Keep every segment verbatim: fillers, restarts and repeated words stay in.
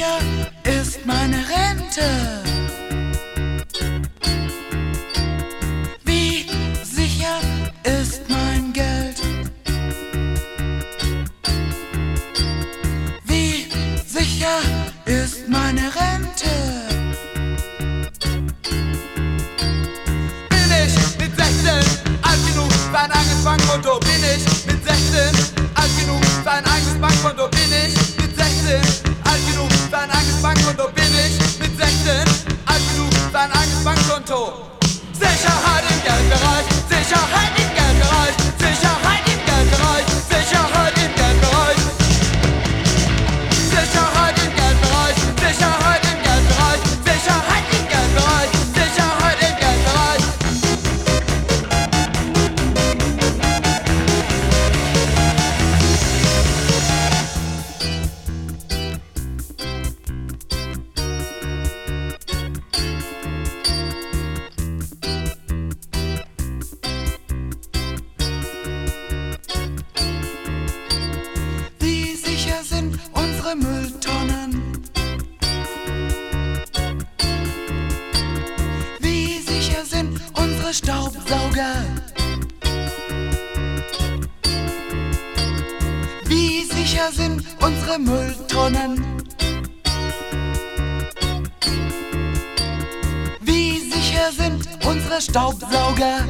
sicher ist meine Rente? Wie sicher ist mein Geld? Wie sicher ist meine Rente? Bin ich mit sechzehn alt genug für ein eigenes Bankkonto? Bin ich mit sechzehn alt genug für ein eigenes Bankkonto? Bin ich mit sechzehn alt genug für ein eigenes Bankkonto? Bin ich mit sechzehn alt genug für ein eigenes Bankkonto? Sicherheit im Geldbereich, Sicherheit im Geldbereich, Sicherheit im Geldbereich, Sicherheit im Geldbereich, Sicherheit im Geldbereich, Sicherheit im Geldbereich, Sicherheit im Geldbereich, Sicherheit im Geldbereich. Wie sicher sind unsere Mülltonnen? Wie sicher sind unsere Staubsauger? Wie sicher sind unsere Mülltonnen? Wie sicher sind unsere Staubsauger?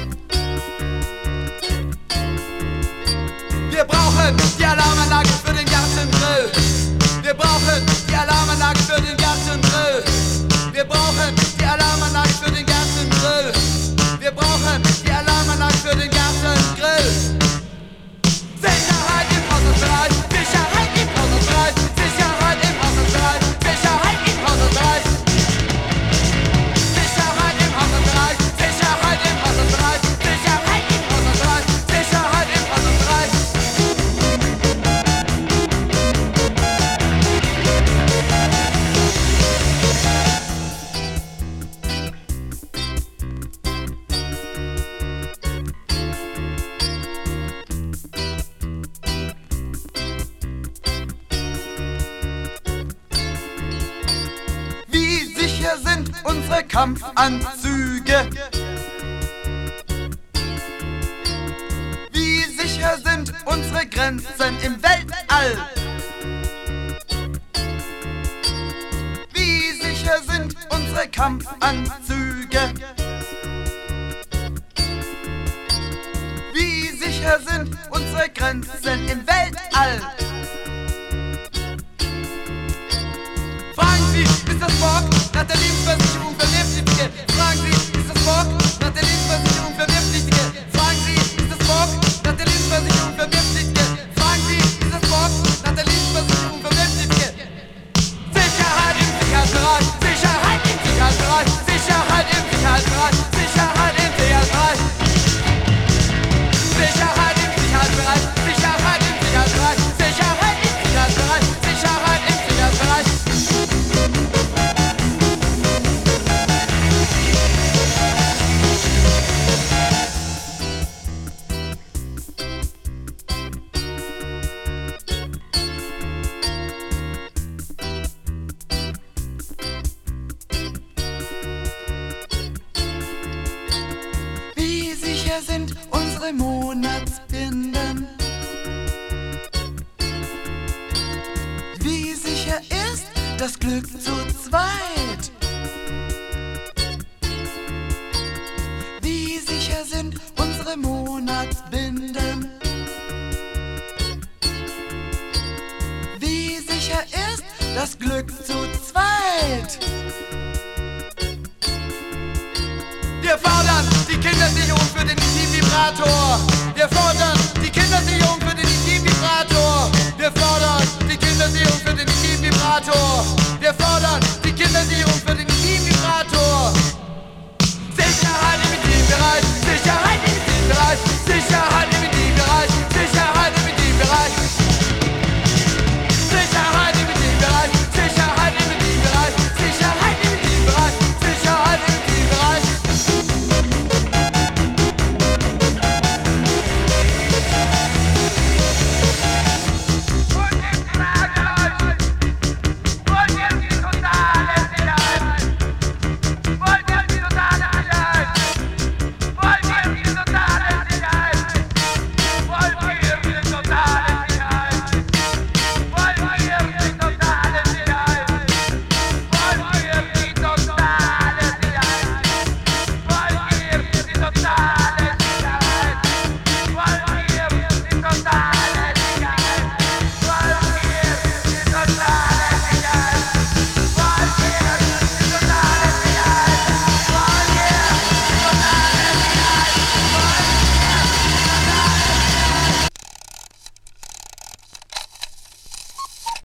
Wir brauchen die Alarmanlage für den Gartengrill. Wir brauchen die Alarmanlage für den Gartengrill. Wir brauchen die Alarmanlage für den Gartengrill. Wir brauchen die Alarmanlage für den Gartengrill. Sicherheit im Haushaltsbereich, Sicherheit im Haushaltsbereich, Sicherheit im Haushaltsbereich, Sicherheit im Haushaltsbereich. Sicherheit im Haushaltsbereich, Sicherheit im Haushaltsbereich, Sicherheit im Haushaltsbereich, Sicherheit im Haushaltsbereich. Wie sicher sind unsere Kampfanzüge? Wie sicher sind unsere Grenzen im Weltall? Wie sicher sind unsere Kampfanzüge? Wie sicher sind unsere Grenzen im Weltall? Fragen Sie, ist das Bock nach der Lebensversicherung für Wehrpflichtige? Fragen Sie, ist das Bock nach der Lebensversicherung für Wehrpflichtige? Fragen Sie, ist das Bock nach der Lebensversicherung für Wehrpflichtige? Fragen Sie, ist das Bock nach der Lebensversicherung für Wehrpflichtige? Sicherheit im Sicherheitsbereich, Sicherheit im Sicherheitsbereich, Sicherheit im Sicherheitsbereich, Sicherheit im Sicherheitsbereich. Sicherheit im Sicherheitsbereich, Sicherheit im Sicherheitsbereich, Sicherheit im Sicherheitsbereich, Sicherheit im Sicherheitsbereich. Wie sicher sind unsere Monatsbinden? Wie sicher ist das Glück zu zweit? Wie sicher sind unsere Monatsbinden? Wie sicher ist das Glück zu zweit? Wir fordern die Kindersicherung für den Intimvibrator. Wir fordern die Kindersicherung für den Intimvibrator. Wir fordern die Kindersicherung für den Intimvibrator. Wir fordern die Kindersicherung für den